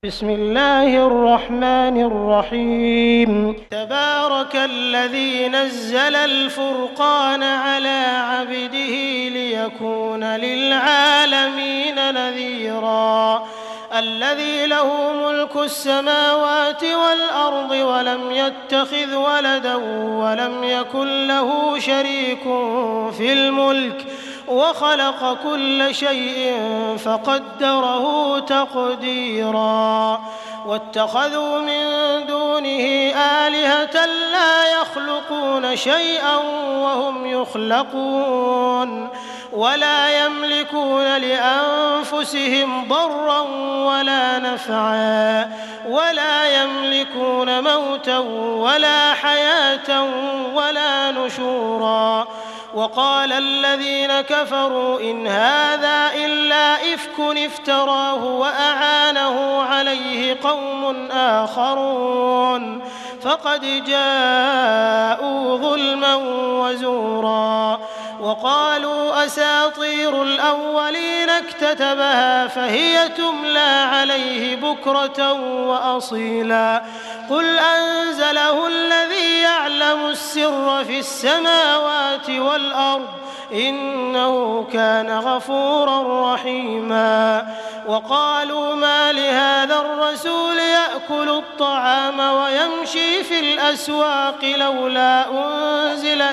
بسم الله الرحمن الرحيم تبارك الذي نزل الفرقان على عبده ليكون للعالمين نذيرا الذي له ملك السماوات والأرض ولم يتخذ ولدا ولم يكن له شريك في الملك وخلق كل شيء فقدره تقديرا واتخذوا من دونه آلهة لا يخلقون شيئا وهم يخلقون ولا يملكون لأنفسهم ضرا ولا نفعا ولا يملكون موتا ولا حياة ولا نشورا وقال الذين كفروا إن هذا إلا إفك افتراه وأعانه عليه قوم آخرون فقد جاءوا ظلما وزورا وقالوا أساطير الأولين اكتتبها فهي تملى عليه بكرة وأصيلا قل أنزله الذي يعلم السر في السماوات والأرض إنه كان غفورا رحيما وقالوا ما لهذا الرسول يأكل الطعام ويمشي في الأسواق لولا أنزل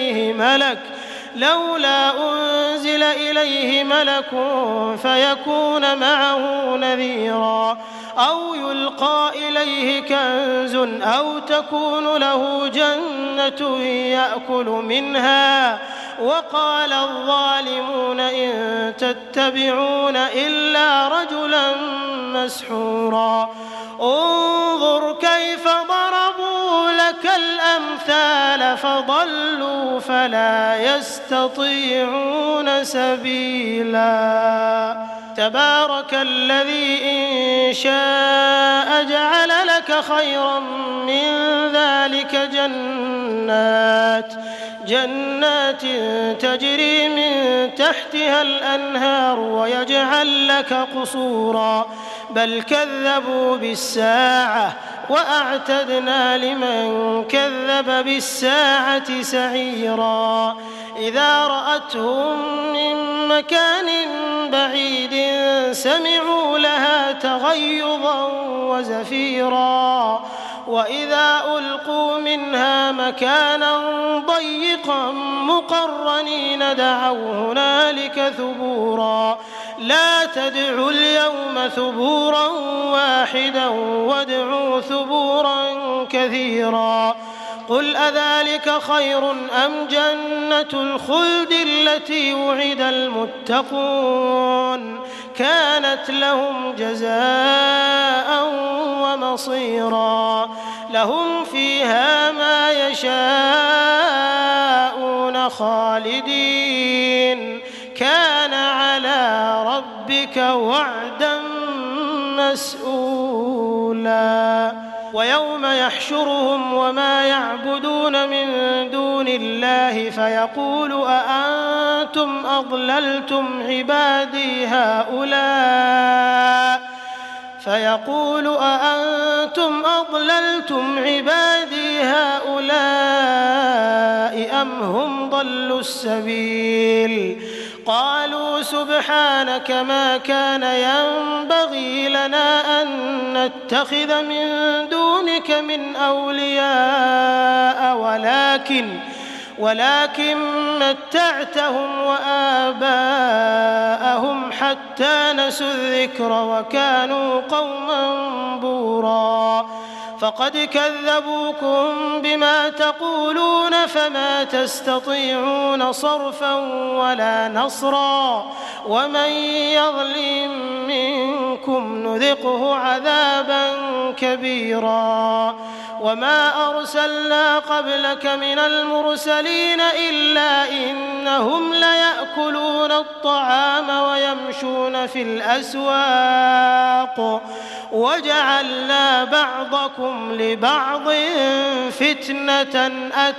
إليه ملك فيكون معه نذيرا أو يلقى إليه كنز أو تكون له جنة يأكل منها وقال الظالمون إن تتبعون إلا رجلا مسحورا انظر كيف ضربوا لك الأمثال فضلوا فلا يستطيعون سبيلا تبارك الذي إن شاء جعل لك خيرا من ذلك جنات تجري من تحتها الأنهار ويجعل لك قصورا بل كذبوا بالساعة وأعتدنا لمن كذب بالساعة سعيرا إذا رأتهم من مكان بعيد سمعوا لها تغيظا وزفيرا وإذا ألقوا منها مكانا ضيقا مقرنين دعوا هنالك ثبورا لا تدعوا اليوم ثبورا واحدا وادعوا ثبورا كثيرا قل أذلك خير أم جنة الخلد التي وعد المتقون كانت لهم جزاء ومصيرا لهم فيها ما يشاءون خالدين كان على ربك وعدا مسئولا ويوم يحشرهم وما يعبدون من دون الله فيقول أأنتم أضللتم عبادي هؤلاء أم هم ضلوا السبيل قالوا سبحانك ما كان ينبغي لنا أن نتخذ من دونك من أولياء ولكن متعتهم وآباءهم حتى نسوا الذكر وكانوا قوما بورا فقد كذبوكم بما تقولون فما تستطيعون صرفا ولا نصرا ومن يظلم منكم نذقه عذابا كبيرا وما أرسلنا قبلك من المرسلين إلا إنهم ليأكلون الطعام ويمشون في الأسواق وجعلنا بعضكم لبعض فتنة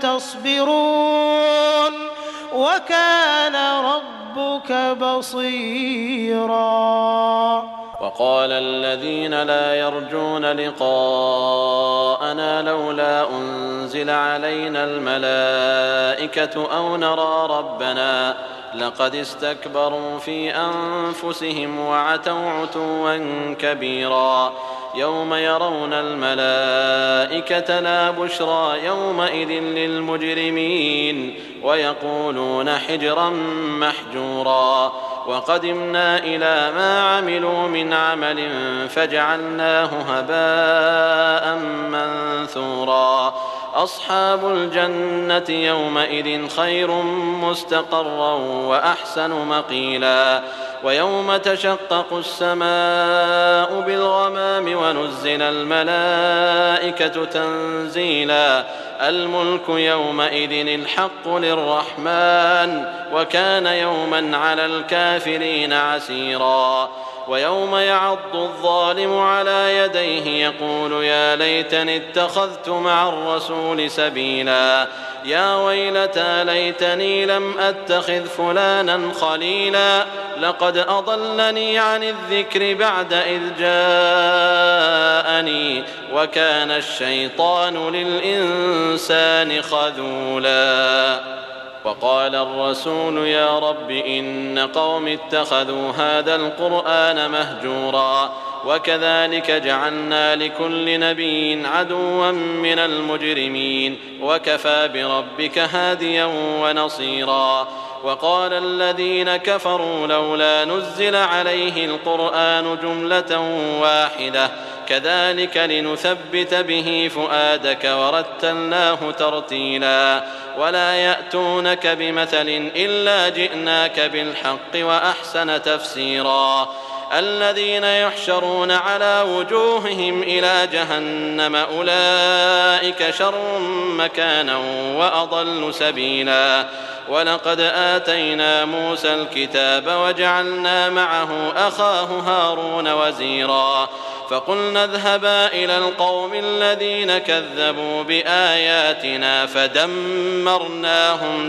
أتصبرون وكان ربك بصيرا وقال الذين لا يرجون لقاءنا لولا أنزل علينا الملائكة أو نرى ربنا لقد استكبروا في أنفسهم وعتوا عتوا كبيرا يوم يرون الملائكة لا بشرى يومئذ للمجرمين ويقولون حجرا محجورا وقدمنا إلى ما عملوا من عمل فجعلناه هباء منثورا أصحاب الجنة يومئذ خير مستقرا وأحسن مقيلا ويوم تشقق السماء بالغمام ونزل الملائكة تنزيلا الملك يومئذ الحق للرحمن وكان يوما على الكافرين عسيرا ويوم يعض الظالم على يديه يقول يا ليتني اتخذت مع الرسول سبيلا يا ويلتى ليتني لم أتخذ فلانا خليلا لقد أضلني عن الذكر بعد إذ جاءني وكان الشيطان للإنسان خذولا وقال الرسول يا رب إن قوم اتخذوا هذا القرآن مهجورا وكذلك جعلنا لكل نبي عدوا من المجرمين وكفى بربك هاديا ونصيرا وقال الذين كفروا لولا نزل عليه القرآن جملة واحدة كذلك لنثبت به فؤادك ورتلناه ترتيلا ولا يأتونك بمثل إلا جئناك بالحق وأحسن تفسيرا الذين يحشرون على وجوههم إلى جهنم أولئك شر مكانا وأضل سبيلا ولقد آتينا موسى الكتاب وجعلنا معه أخاه هارون وزيرا فقلنا اذهبا إلى القوم الذين كذبوا بآياتنا فدمرناهم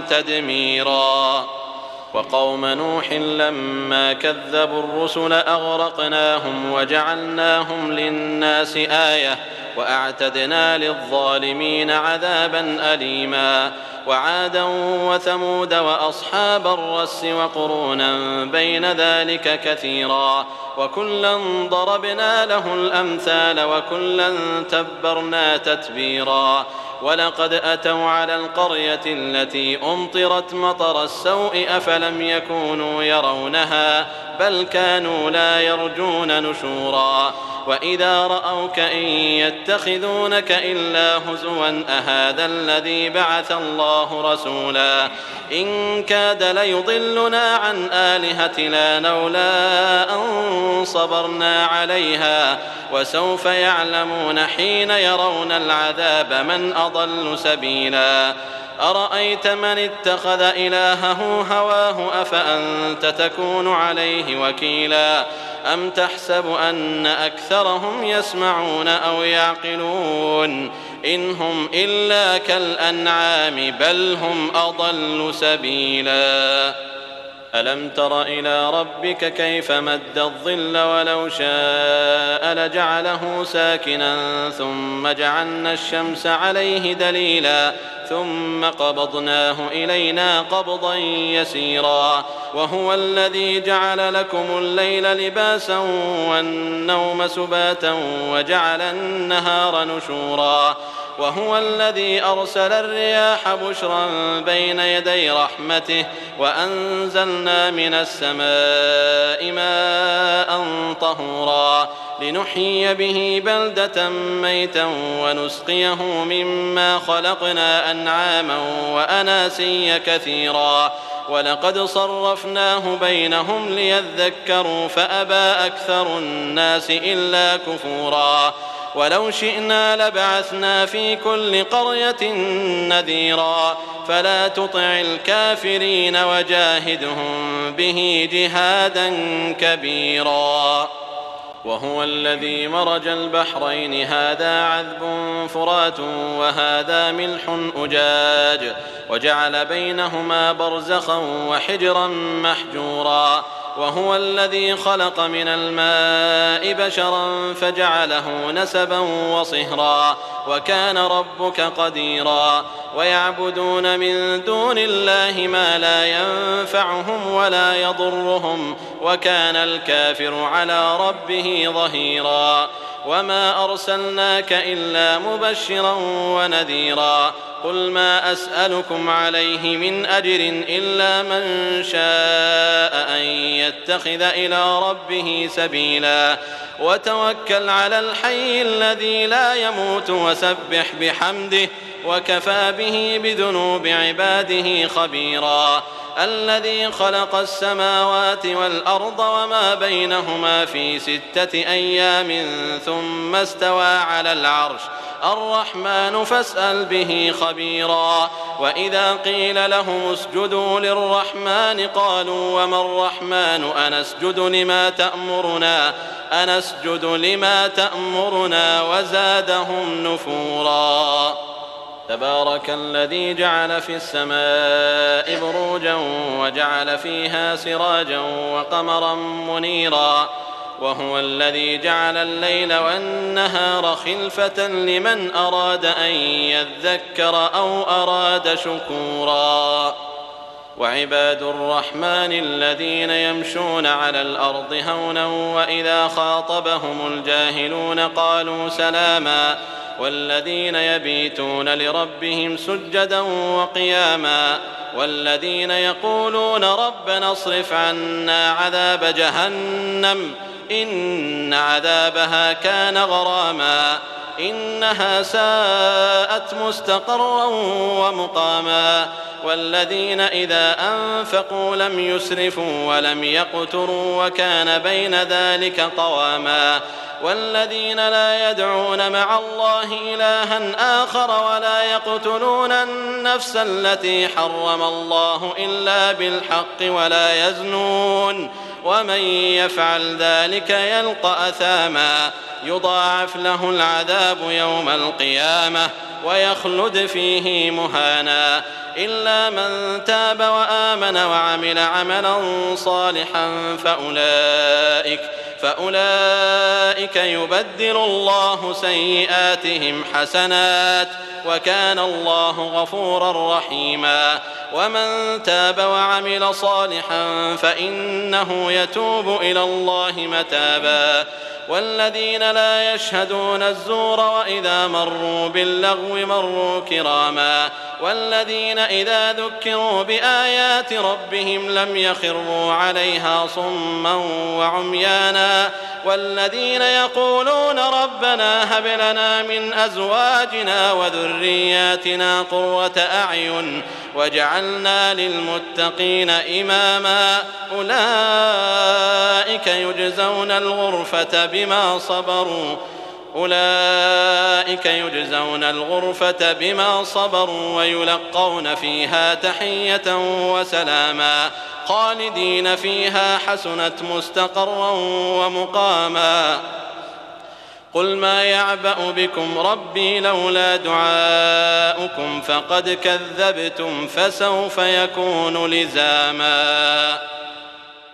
تدميرا وقوم نوح لما كذبوا الرسل أغرقناهم وجعلناهم للناس آية وأعتدنا للظالمين عذابا أليما وعادا وثمود وأصحاب الرس وقرونا بين ذلك كثيرا وكلا ضربنا له الأمثال وكلا تبرنا تتبيرا ولقد أتوا على القرية التي أمطرت مطر السوء أفلم يكونوا يرونها بل كانوا لا يرجون نشورا وإذا رأوك إن يتخذونك إلا هزوا أهذا الذي بعث الله رسولا إن كاد ليضلنا عن آلهتنا لولا أن صبرنا عليها وسوف يعلمون حين يرون العذاب من أضل سبيلا أرأيت من اتخذ إلهه هواه أفأنت تكون عليه وكيلا أم تحسب أن أكثرهم يسمعون أو يعقلون إن هم إلا كالأنعام بل هم أضل سبيلا ألم تر إلى ربك كيف مد الظل ولو شاء لجعله ساكنا ثم جعلنا الشمس عليه دليلا ثم قبضناه إلينا قبضا يسيرا وهو الذي جعل لكم الليل لباسا والنوم سباتا وجعل النهار نشورا وهو الذي أرسل الرياح بشرا بين يدي رحمته وأنزلنا من السماء ماء طهورا لنحيي به بلدة ميتا ونسقيه مما خلقنا أنعاما وأناسيا كثيرا ولقد صرفناه بينهم ليذكروا فأبى أكثر الناس إلا كفورا ولو شئنا لبعثنا في كل قرية نذيرا فلا تطع الكافرين وجاهدهم به جهادا كبيرا وهو الذي مرج البحرين هذا عذب فرات وهذا ملح أجاج وجعل بينهما برزخا وحجرا محجورا وهو الذي خلق من الماء بشرا فجعله نسبا وصهرا وكان ربك قديرا ويعبدون من دون الله ما لا ينفعهم ولا يضرهم وكان الكافر على ربه ظهيرا وما أرسلناك إلا مبشرا ونذيرا قل ما أسألكم عليه من أجر إلا من شاء أن يتخذ إلى ربه سبيلا وتوكل على الحي الذي لا يموت وسبح بحمده وكفى به بذنوب عباده خبيرا الذي خلق السماوات والأرض وما بينهما في 6 أيام ثم استوى على العرش الرحمن فاسأل به خبيرا وإذا قيل لهم اسجدوا للرحمن قالوا وما الرحمن أنسجد لما تأمرنا وزادهم نفورا تبارك الذي جعل في السماء بروجا وجعل فيها سراجا وقمرا منيرا وهو الذي جعل الليل والنهار خلفة لمن أراد أن يذكر أو أراد شكورا وعباد الرحمن الذين يمشون على الأرض هونا وإذا خاطبهم الجاهلون قالوا سلاما والذين يبيتون لربهم سجدا وقياما والذين يقولون ربنا اصرف عنا عذاب جهنم إن عذابها كان غراما إنها ساءت مستقرا ومقاما والذين إذا أنفقوا لم يسرفوا ولم يقتروا وكان بين ذلك قواما والذين لا يدعون مع الله إلها آخر ولا يقتلون النفس التي حرم الله إلا بالحق ولا يزنون ومن يفعل ذلك يلقى أثاما يضاعف له العذاب يوم القيامة ويخلد فيه مهانا إلا من تاب وآمن وعمل عملا صالحا فأولئك يبدل الله سيئاتهم حسنات وكان الله غفورا رحيما ومن تاب وعمل صالحا فإنه يتوب إلى الله متابا والذين لا يشهدون الزور وإذا مروا باللغو مروا كراما والذين إذا ذكروا بآيات ربهم لم يخروا عليها صما وعميانا والذين يقولون ربنا هب لنا من أزواجنا وذرياتنا قرة أعين وجعلنا للمتقين إماما أولئك يجزون الغرفة بما صبروا ويلقون فيها تحية وسلاما خالدين فيها حسنت مستقرا ومقاما قل ما يعبأ بكم ربي لولا دعاؤكم فقد كذبتم فسوف يكون لزاما